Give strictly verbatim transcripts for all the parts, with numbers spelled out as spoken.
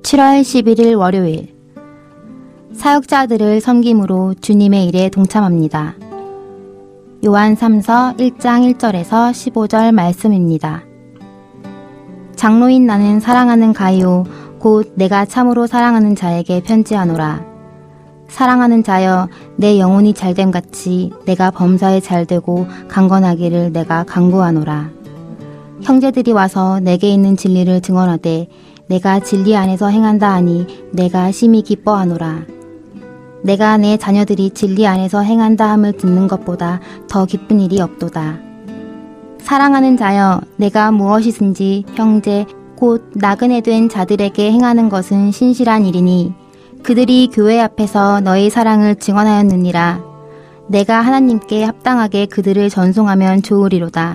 칠월 십일일 월요일, 사역자들을 섬김으로 주님의 일에 동참합니다. 요한 삼서 일장 일절에서 십오절 말씀입니다. 장로인 나는 사랑하는 가이오 곧 내가 참으로 사랑하는 자에게 편지하노라. 사랑하는 자여, 내 영혼이 잘됨같이 내가 범사에 잘되고 강건하기를 내가 간구하노라. 형제들이 와서 내게 있는 진리를 증언하되 내가 진리 안에서 행한다 하니 내가 심히 기뻐하노라. 내가 내 자녀들이 진리 안에서 행한다 함을 듣는 것보다 더 기쁜 일이 없도다. 사랑하는 자여, 내가 무엇이든지 형제 곧 나그네 된 자들에게 행하는 것은 신실한 일이니 그들이 교회 앞에서 너의 사랑을 증언하였느니라. 내가 하나님께 합당하게 그들을 전송하면 좋으리로다.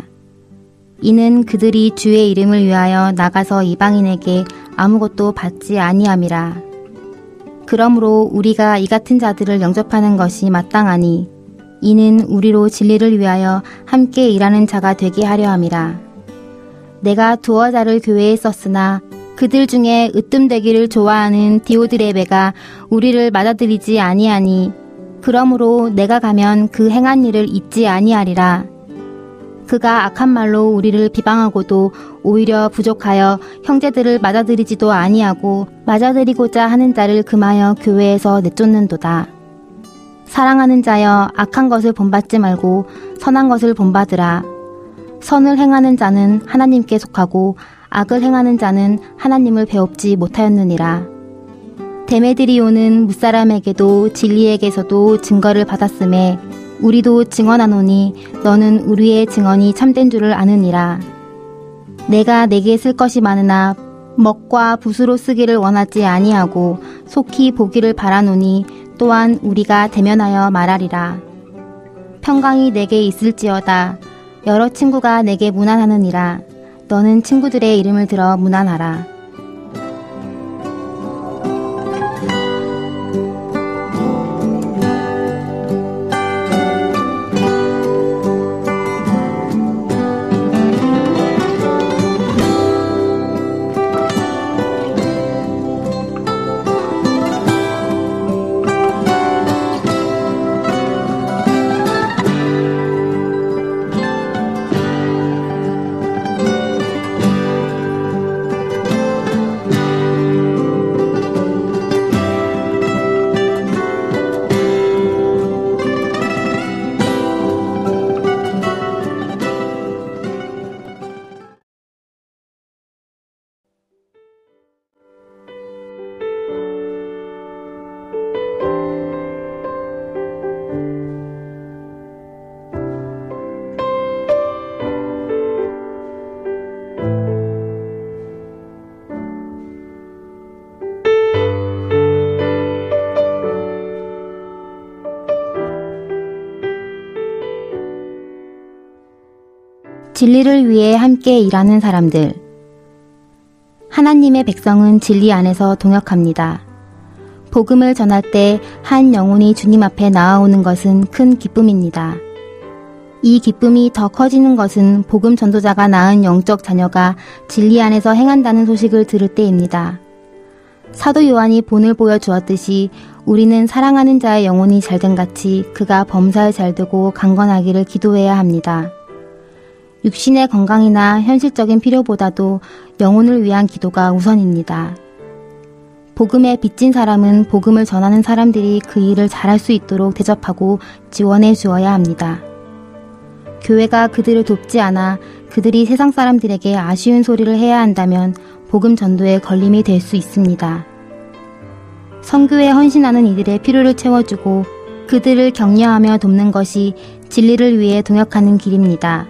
이는 그들이 주의 이름을 위하여 나가서 이방인에게 아무것도 받지 아니함이라. 그러므로 우리가 이 같은 자들을 영접하는 것이 마땅하니 이는 우리로 진리를 위하여 함께 일하는 자가 되게 하려 함이라. 내가 두어 자를 교회에 썼으나 그들 중에 으뜸되기를 좋아하는 디오드레베가 우리를 맞아들이지 아니하니 그러므로 내가 가면 그 행한 일을 잊지 아니하리라. 그가 악한 말로 우리를 비방하고도 오히려 부족하여 형제들을 맞아들이지도 아니하고 맞아들이고자 하는 자를 금하여 교회에서 내쫓는도다. 사랑하는 자여, 악한 것을 본받지 말고 선한 것을 본받으라. 선을 행하는 자는 하나님께 속하고 악을 행하는 자는 하나님을 배웁지 못하였느니라. 데메드리오는 무사람에게도 진리에게서도 증거를 받았음에 우리도 증언하노니 너는 우리의 증언이 참된 줄을 아느니라. 내가 내게 쓸 것이 많으나 먹과 붓으로 쓰기를 원하지 아니하고 속히 보기를 바라노니 또한 우리가 대면하여 말하리라. 평강이 내게 있을지어다. 여러 친구가 내게 문안하느니라. 너는 친구들의 이름을 들어 문안하라. 진리를 위해 함께 일하는 사람들. 하나님의 백성은 진리 안에서 동역합니다. 복음을 전할 때 한 영혼이 주님 앞에 나아오는 것은 큰 기쁨입니다. 이 기쁨이 더 커지는 것은 복음 전도자가 낳은 영적 자녀가 진리 안에서 행한다는 소식을 들을 때입니다. 사도 요한이 본을 보여주었듯이 우리는 사랑하는 자의 영혼이 잘됨같이 그가 범사에 잘되고 강건하기를 기도해야 합니다. 육신의 건강이나 현실적인 필요보다도 영혼을 위한 기도가 우선입니다. 복음에 빚진 사람은 복음을 전하는 사람들이 그 일을 잘할 수 있도록 대접하고 지원해 주어야 합니다. 교회가 그들을 돕지 않아 그들이 세상 사람들에게 아쉬운 소리를 해야 한다면 복음 전도에 걸림이 될 수 있습니다. 선교에 헌신하는 이들의 필요를 채워주고 그들을 격려하며 돕는 것이 진리를 위해 동역하는 길입니다.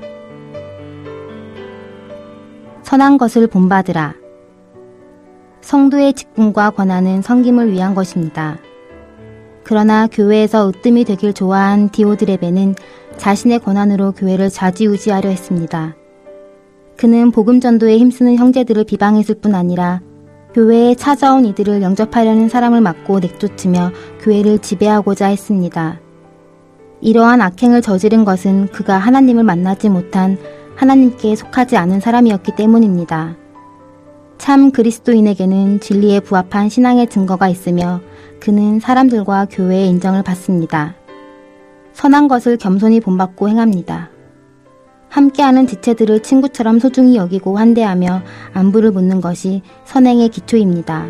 선한 것을 본받으라. 성도의 직분과 권한은 섬김을 위한 것입니다. 그러나 교회에서 으뜸이 되길 좋아한 디오드레베는 자신의 권한으로 교회를 좌지우지하려 했습니다. 그는 복음 전도에 힘쓰는 형제들을 비방했을 뿐 아니라 교회에 찾아온 이들을 영접하려는 사람을 막고 내쫓으며 교회를 지배하고자 했습니다. 이러한 악행을 저지른 것은 그가 하나님을 만나지 못한 하나님께 속하지 않은 사람이었기 때문입니다. 참 그리스도인에게는 진리에 부합한 신앙의 증거가 있으며 그는 사람들과 교회의 인정을 받습니다. 선한 것을 겸손히 본받고 행합니다. 함께하는 지체들을 친구처럼 소중히 여기고 환대하며 안부를 묻는 것이 선행의 기초입니다.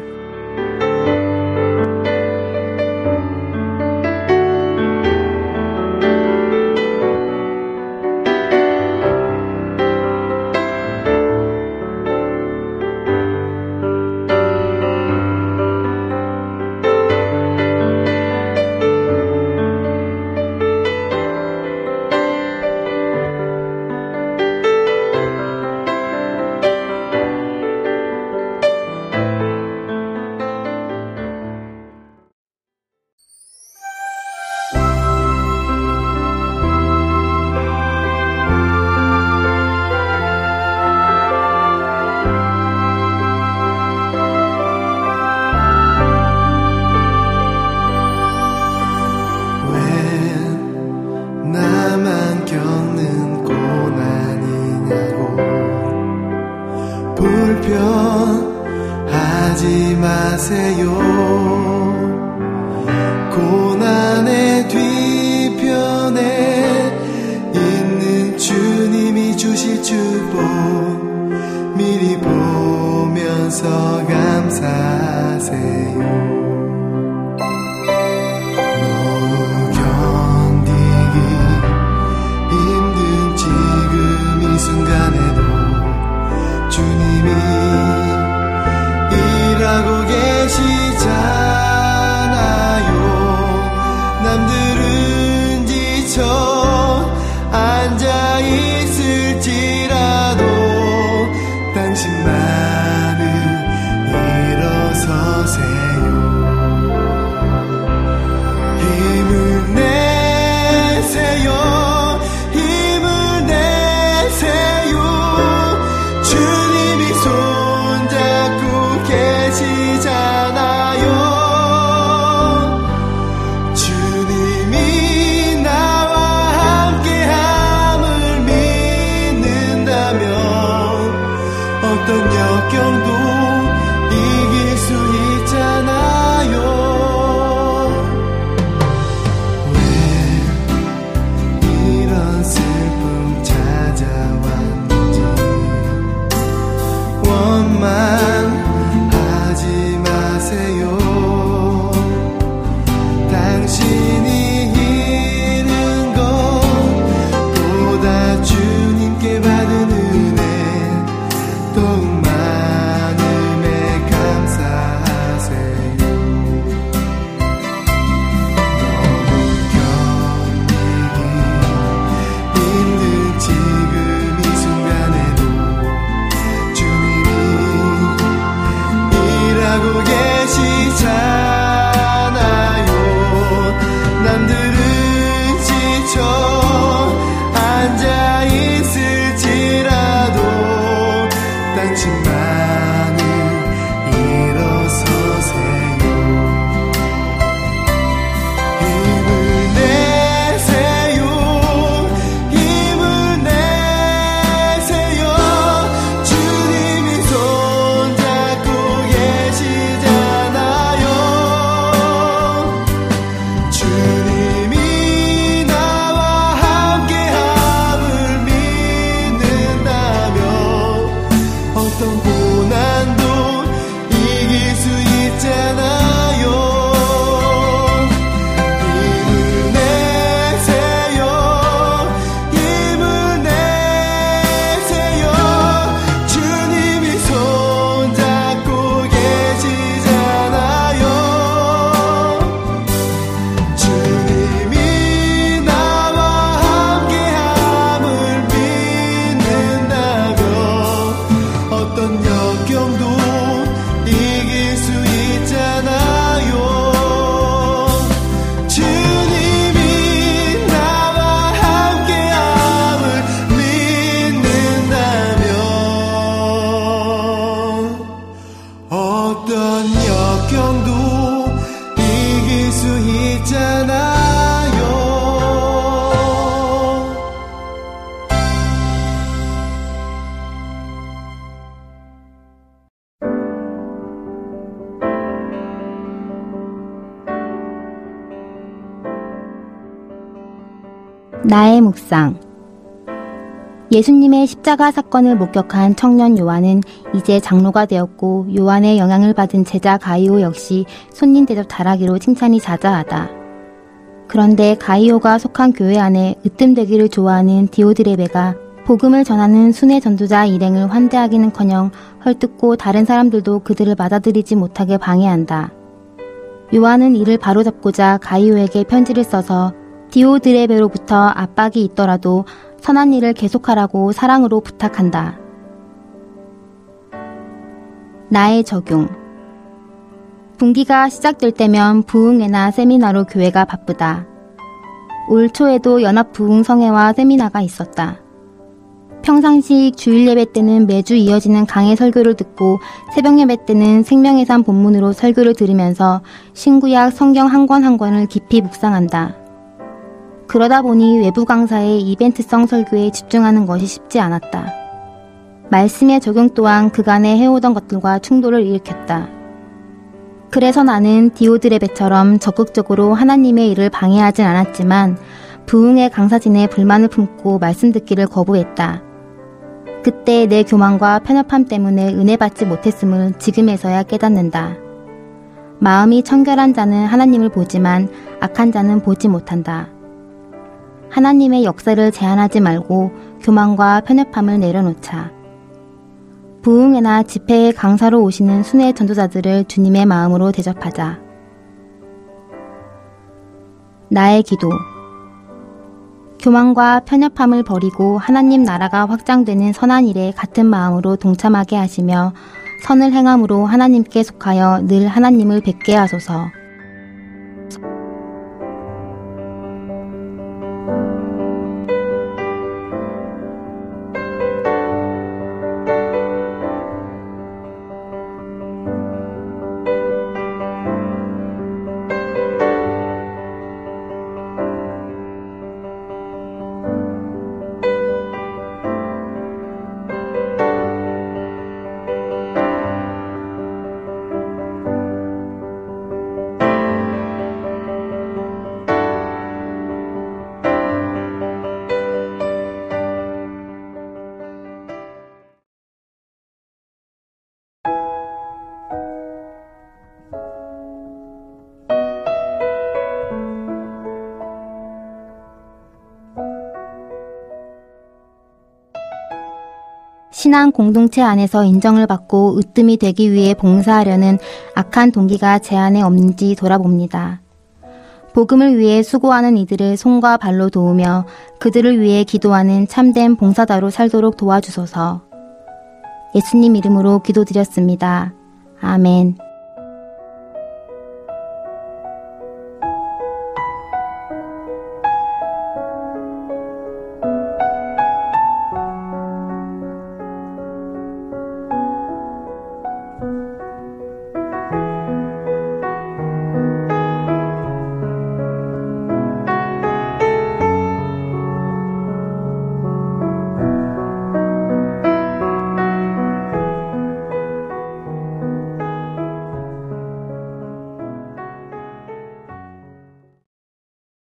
불편하지 마세요. 고난의 뒤편에 있는 주님이 주실 축복 미리 보면서 감사하세요. 순간에도 주님이 일하고 계시잖아요. 남들은 지쳐 앉아 있을지라도 당신만은 일어서세요. 힘을 내세요. 어떤 역경도 이길 수 있잖아요. 왜 이런 슬픔 찾아왔는지 원망하지 마세요. 당신이 잃은 것보다 주님께 받은 은혜 더욱 많음에 감사하세요. 너무 견디기 힘든 지금 이 순간에도 주님이 일하고 계시잖아요. 남들은 지쳐 앉아 있을지라도 당신만은 일어서세요. 힘을 내세요. 힘을 내세요. 주님이 손잡고 계시잖아요. 주님이 나와 함께함을 믿는다면 어떤 고난도 이길 수 있잖아요. 힘을 내세요. 힘을 내세요. 주님이 손잡고 계시잖아요. 주님이 나와 함께함을 믿는다면 어떤 역경도 이길 수 있잖아요. 주님이 나와 함께함을 믿는다면 어떤 역경도 이길 수 있잖아요. 나의 묵상. 예수님의 십자가 사건을 목격한 청년 요한은 이제 장로가 되었고, 요한의 영향을 받은 제자 가이오 역시 손님 대접 잘하기로 칭찬이 자자하다. 그런데 가이오가 속한 교회 안에 으뜸되기를 좋아하는 디오드레베가 복음을 전하는 순회 전도자 일행을 환대하기는커녕 헐뜯고 다른 사람들도 그들을 받아들이지 못하게 방해한다. 요한은 이를 바로잡고자 가이오에게 편지를 써서 디오드레베로부터 압박이 있더라도 선한 일을 계속하라고 사랑으로 부탁한다. 나의 적용. 분기가 시작될 때면 부흥회나 세미나로 교회가 바쁘다. 올 초에도 연합부흥성회와 세미나가 있었다. 평상시 주일 예배 때는 매주 이어지는 강해 설교를 듣고 새벽 예배 때는 생명해산 본문으로 설교를 들으면서 신구약 성경 한 권 한 권을 깊이 묵상한다. 그러다 보니 외부 강사의 이벤트성 설교에 집중하는 것이 쉽지 않았다. 말씀의 적용 또한 그간에 해오던 것들과 충돌을 일으켰다. 그래서 나는 디오드레베처럼 적극적으로 하나님의 일을 방해하진 않았지만 부흥회 강사진의 불만을 품고 말씀 듣기를 거부했다. 그때 내 교만과 편협함 때문에 은혜 받지 못했음을 지금에서야 깨닫는다. 마음이 청결한 자는 하나님을 보지만 악한 자는 보지 못한다. 하나님의 역사를 제한하지 말고 교만과 편협함을 내려놓자. 부흥회나 집회에 강사로 오시는 순회 전도자들을 주님의 마음으로 대접하자. 나의 기도. 교만과 편협함을 버리고 하나님 나라가 확장되는 선한 일에 같은 마음으로 동참하게 하시며 선을 행함으로 하나님께 속하여 늘 하나님을 뵙게 하소서. 신앙 공동체 안에서 인정을 받고 으뜸이 되기 위해 봉사하려는 악한 동기가 제 안에 없는지 돌아봅니다. 복음을 위해 수고하는 이들을 손과 발로 도우며 그들을 위해 기도하는 참된 봉사자로 살도록 도와주소서. 예수님 이름으로 기도드렸습니다. 아멘.